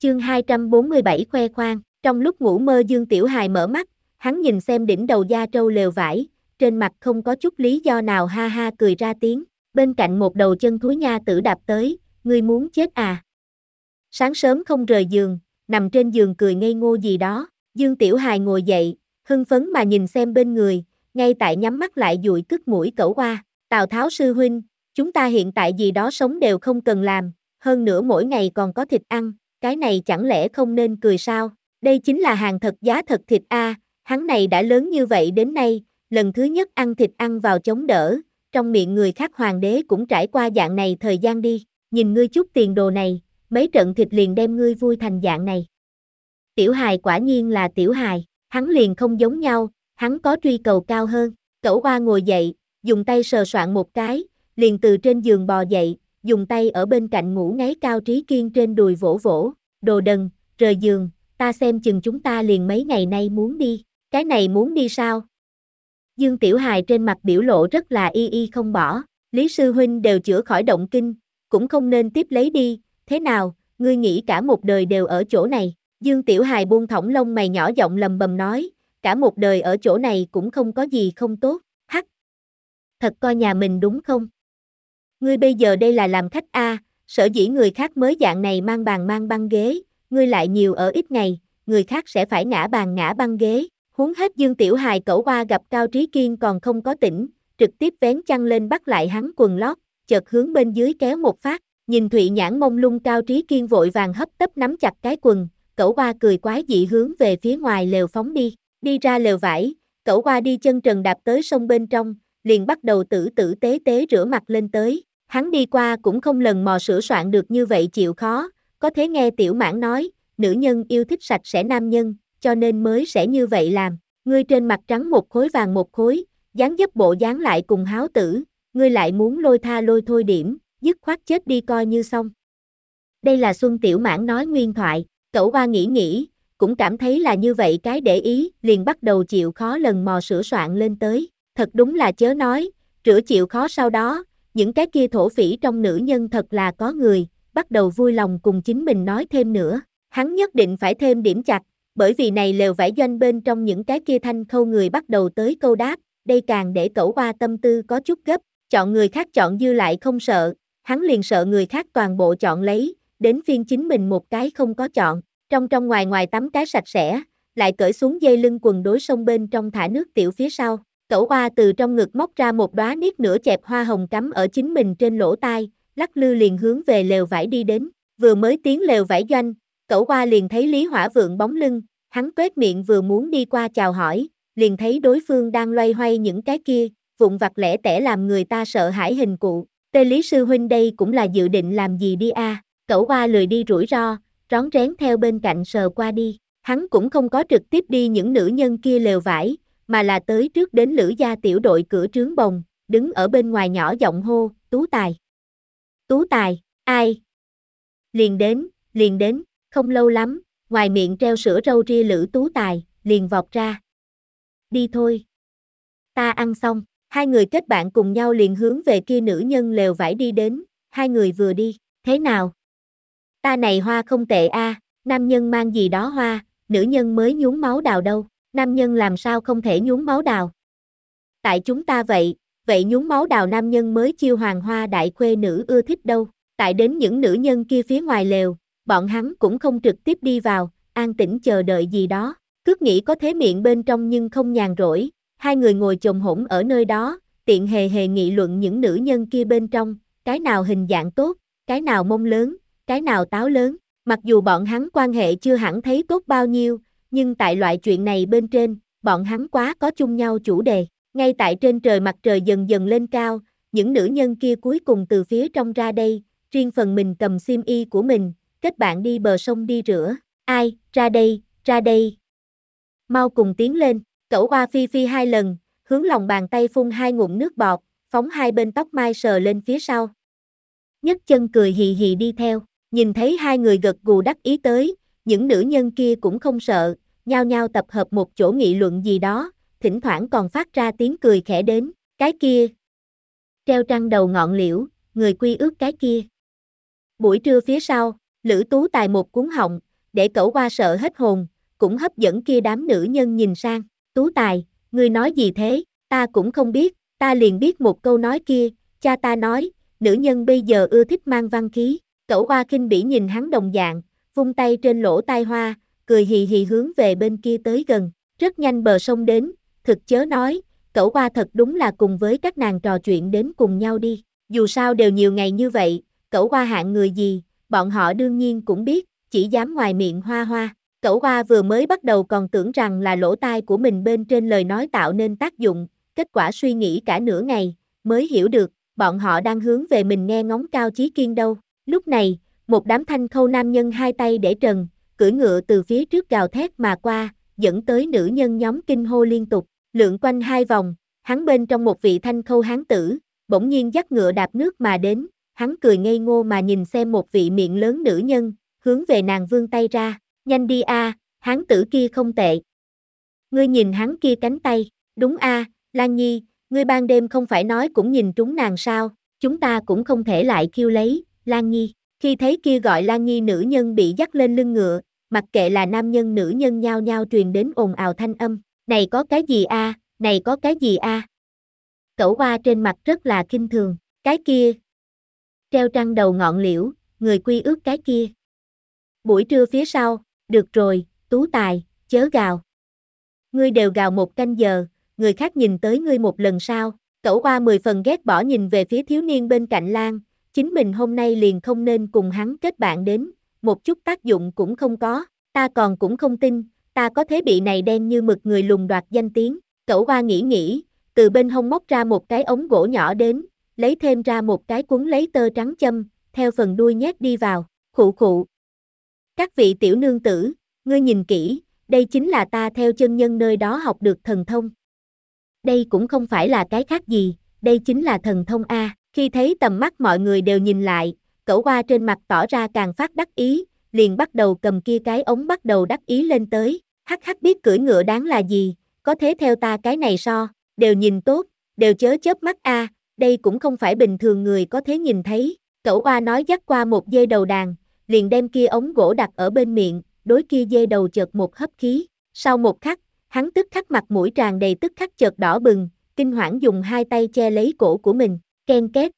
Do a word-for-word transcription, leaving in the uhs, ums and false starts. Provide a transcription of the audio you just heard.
Chương hai trăm bốn mươi bảy khoe khoang, trong lúc ngủ mơ Dương Tiểu Hài mở mắt, hắn nhìn xem đỉnh đầu da trâu lều vải, trên mặt không có chút lý do nào ha ha cười ra tiếng, bên cạnh một đầu chân thúi nha tử đạp tới, ngươi muốn chết à? Sáng sớm không rời giường, nằm trên giường cười ngây ngô gì đó, Dương Tiểu Hài ngồi dậy, hưng phấn mà nhìn xem bên người, ngay tại nhắm mắt lại dụi cứt mũi cẩu qua, Tào Tháo sư huynh, chúng ta hiện tại gì đó sống đều không cần làm, hơn nữa mỗi ngày còn có thịt ăn, cái này chẳng lẽ không nên cười sao? Đây chính là hàng thật giá thật thịt a, hắn này đã lớn như vậy đến nay, lần thứ nhất ăn thịt ăn vào chống đỡ, trong miệng người khác hoàng đế cũng trải qua dạng này thời gian đi, nhìn ngươi chút tiền đồ này, mấy trận thịt liền đem ngươi vui thành dạng này. Tiểu Hài quả nhiên là Tiểu Hài, hắn liền không giống nhau, hắn có truy cầu cao hơn, Cẩu Oa ngồi dậy, dùng tay sờ soạn một cái, liền từ trên giường bò dậy, dùng tay ở bên cạnh ngủ ngáy Cao Trí Kiên trên đùi vỗ vỗ, đồ đần, rời giường, ta xem chừng chúng ta liền mấy ngày nay muốn đi, cái này muốn đi sao? Dương Tiểu Hài trên mặt biểu lộ rất là y y không bỏ, Lý Sư Huynh đều chữa khỏi động kinh, cũng không nên tiếp lấy đi, thế nào, ngươi nghĩ cả một đời đều ở chỗ này, Dương Tiểu Hài buông thõng lông mày nhỏ giọng lầm bầm nói, cả một đời ở chỗ này cũng không có gì không tốt, hắc. Thật coi nhà mình đúng không? Ngươi bây giờ đây là làm khách a, sở dĩ người khác mới dạng này mang bàn mang băng ghế, ngươi lại nhiều ở ít ngày, người khác sẽ phải ngã bàn ngã băng ghế. Huống hết Dương Tiểu Hài Cẩu Oa gặp Cao Trí Kiên còn không có tỉnh, trực tiếp vén chăn lên bắt lại hắn quần lót, chợt hướng bên dưới kéo một phát, nhìn Thụy nhãn mông lung Cao Trí Kiên vội vàng hấp tấp nắm chặt cái quần, Cẩu Oa cười quái dị hướng về phía ngoài lều phóng đi, đi ra lều vải, Cẩu Oa đi chân trần đạp tới sông bên trong, liền bắt đầu tử tử tế tế rửa mặt lên tới. Hắn đi qua cũng không lần mò sửa soạn được như vậy chịu khó, có thế nghe Tiểu Mãn nói, nữ nhân yêu thích sạch sẽ nam nhân, cho nên mới sẽ như vậy làm. Ngươi trên mặt trắng một khối vàng một khối, dáng dấp bộ dáng lại cùng háo tử, ngươi lại muốn lôi tha lôi thôi điểm, dứt khoát chết đi coi như xong. Đây là Xuân Tiểu Mãn nói nguyên thoại, Cẩu Oa nghĩ nghĩ, cũng cảm thấy là như vậy cái để ý, liền bắt đầu chịu khó lần mò sửa soạn lên tới. Thật đúng là chớ nói, rửa chịu khó sau đó, những cái kia thổ phỉ trong nữ nhân thật là có người, bắt đầu vui lòng cùng chính mình nói thêm nữa. Hắn nhất định phải thêm điểm chặt, bởi vì này lều vải doanh bên trong những cái kia thanh khâu người bắt đầu tới câu đáp, đây càng để Cẩu Oa tâm tư có chút gấp, chọn người khác chọn dư lại không sợ, hắn liền sợ người khác toàn bộ chọn lấy, đến phiên chính mình một cái không có chọn, trong trong ngoài ngoài tắm cái sạch sẽ, lại cởi xuống dây lưng quần đối sông bên trong thả nước tiểu phía sau. Cẩu Oa từ trong ngực móc ra một đóa niết nửa chẹp hoa hồng cắm ở chính mình trên lỗ tai, lắc lư liền hướng về lều vải đi đến, vừa mới tiến lều vải doanh, Cẩu Oa liền thấy Lý Hỏa Vượng bóng lưng, hắn tuét miệng vừa muốn đi qua chào hỏi, liền thấy đối phương đang loay hoay những cái kia, vụn vặt lẻ tẻ làm người ta sợ hãi hình cụ, Tê Lý Sư Huynh đây cũng là dự định làm gì đi a? À? Cẩu Oa lười đi rủi ro, rón rén theo bên cạnh sờ qua đi, hắn cũng không có trực tiếp đi những nữ nhân kia lều vải, mà là tới trước đến Lữ gia tiểu đội cửa trướng bồng, đứng ở bên ngoài nhỏ giọng hô, Tú Tài. Tú Tài, ai? Liền đến, liền đến, không lâu lắm, ngoài miệng treo sữa râu ria Lữ Tú Tài, liền vọt ra. Đi thôi. Ta ăn xong, hai người kết bạn cùng nhau liền hướng về kia nữ nhân lều vải đi đến, hai người vừa đi, thế nào? Ta này hoa không tệ a, nam nhân mang gì đó hoa, nữ nhân mới nhuốm máu đào đâu. Nam nhân làm sao không thể nhuốm máu đào? Tại chúng ta vậy, vậy nhuốm máu đào nam nhân mới chiêu hoàng hoa đại khuê nữ ưa thích đâu. Tại đến những nữ nhân kia phía ngoài lều, bọn hắn cũng không trực tiếp đi vào, an tĩnh chờ đợi gì đó. Cước nghĩ có thế miệng bên trong nhưng không nhàn rỗi, hai người ngồi chồm hổm ở nơi đó, tiện hề hề nghị luận những nữ nhân kia bên trong, cái nào hình dạng tốt, cái nào mông lớn, cái nào táo lớn. Mặc dù bọn hắn quan hệ chưa hẳn thấy tốt bao nhiêu, nhưng tại loại chuyện này bên trên, bọn hắn quá có chung nhau chủ đề. Ngay tại trên trời mặt trời dần dần lên cao, những nữ nhân kia cuối cùng từ phía trong ra đây, riêng phần mình cầm xiêm y của mình, kết bạn đi bờ sông đi rửa. Ai, ra đây, ra đây. Mau cùng tiến lên, Cẩu Oa phi phi hai lần, hướng lòng bàn tay phun hai ngụm nước bọt, phóng hai bên tóc mai sờ lên phía sau. Nhấc chân cười hì hì đi theo, nhìn thấy hai người gật gù đắc ý tới, những nữ nhân kia cũng không sợ, nhao nhao tập hợp một chỗ nghị luận gì đó, thỉnh thoảng còn phát ra tiếng cười khẽ đến, cái kia. Treo trăng đầu ngọn liễu, người quy ước cái kia. Buổi trưa phía sau, Lữ Tú Tài một cuốn họng, để cẩu qua sợ hết hồn, cũng hấp dẫn kia đám nữ nhân nhìn sang. Tú Tài, ngươi nói gì thế? Ta cũng không biết, ta liền biết một câu nói kia, cha ta nói, nữ nhân bây giờ ưa thích mang văn khí. Cẩu qua khinh bỉ nhìn hắn đồng dạng, vung tay trên lỗ tai hoa, cười hì hì hướng về bên kia tới gần. Rất nhanh bờ sông đến, thực chớ nói, cẩu qua thật đúng là cùng với các nàng trò chuyện đến cùng nhau đi. Dù sao đều nhiều ngày như vậy, cẩu qua hạng người gì, bọn họ đương nhiên cũng biết, chỉ dám ngoài miệng hoa hoa. Cẩu hoa vừa mới bắt đầu còn tưởng rằng là lỗ tai của mình bên trên lời nói tạo nên tác dụng, kết quả suy nghĩ cả nửa ngày, mới hiểu được, bọn họ đang hướng về mình nghe ngóng Cao Chí Kiên đâu. Lúc này, một đám thanh khâu nam nhân hai tay để trần, cưỡi ngựa từ phía trước gào thét mà qua, dẫn tới nữ nhân nhóm kinh hô liên tục, lượn quanh hai vòng, hắn bên trong một vị thanh khâu hán tử, bỗng nhiên dắt ngựa đạp nước mà đến, hắn cười ngây ngô mà nhìn xem một vị miệng lớn nữ nhân, hướng về nàng vươn tay ra, nhanh đi a, à, hán tử kia không tệ. Ngươi nhìn hắn kia cánh tay, đúng a, à, Lan Nhi, ngươi ban đêm không phải nói cũng nhìn trúng nàng sao, chúng ta cũng không thể lại kêu lấy, Lan Nhi. Khi thấy kia gọi Lan Nhi nữ nhân bị dắt lên lưng ngựa, mặc kệ là nam nhân nữ nhân nhao nhao truyền đến ồn ào thanh âm, này có cái gì a, à, này có cái gì a. À? Cẩu hoa trên mặt rất là khinh thường, cái kia. Treo trăng đầu ngọn liễu, người quy ước cái kia. Buổi trưa phía sau, được rồi, Tú Tài, chớ gào. Ngươi đều gào một canh giờ, người khác nhìn tới ngươi một lần sao, cẩu hoa mười phần ghét bỏ nhìn về phía thiếu niên bên cạnh Lan, chính mình hôm nay liền không nên cùng hắn kết bạn đến, một chút tác dụng cũng không có, ta còn cũng không tin, ta có thế bị này đen như mực người lùng đoạt danh tiếng, cẩu hoa nghĩ nghĩ, từ bên hông móc ra một cái ống gỗ nhỏ đến, lấy thêm ra một cái cuốn lấy tơ trắng châm, theo phần đuôi nhét đi vào, khụ khụ. Các vị tiểu nương tử, ngươi nhìn kỹ, đây chính là ta theo chân nhân nơi đó học được thần thông. Đây cũng không phải là cái khác gì, đây chính là thần thông A. Khi thấy tầm mắt mọi người đều nhìn lại, cẩu hoa trên mặt tỏ ra càng phát đắc ý, liền bắt đầu cầm kia cái ống bắt đầu đắc ý lên tới. Hắc hắc biết cưỡi ngựa đáng là gì, có thế theo ta cái này so, đều nhìn tốt, đều chớ chớp mắt A, đây cũng không phải bình thường người có thế nhìn thấy. Cẩu hoa nói dắt qua một dê đầu đàn, liền đem kia ống gỗ đặt ở bên miệng, đối kia dê đầu chợt một hấp khí. Sau một khắc, hắn tức khắc mặt mũi tràn đầy tức khắc chợt đỏ bừng, kinh hoảng dùng hai tay che lấy cổ của mình, ken két,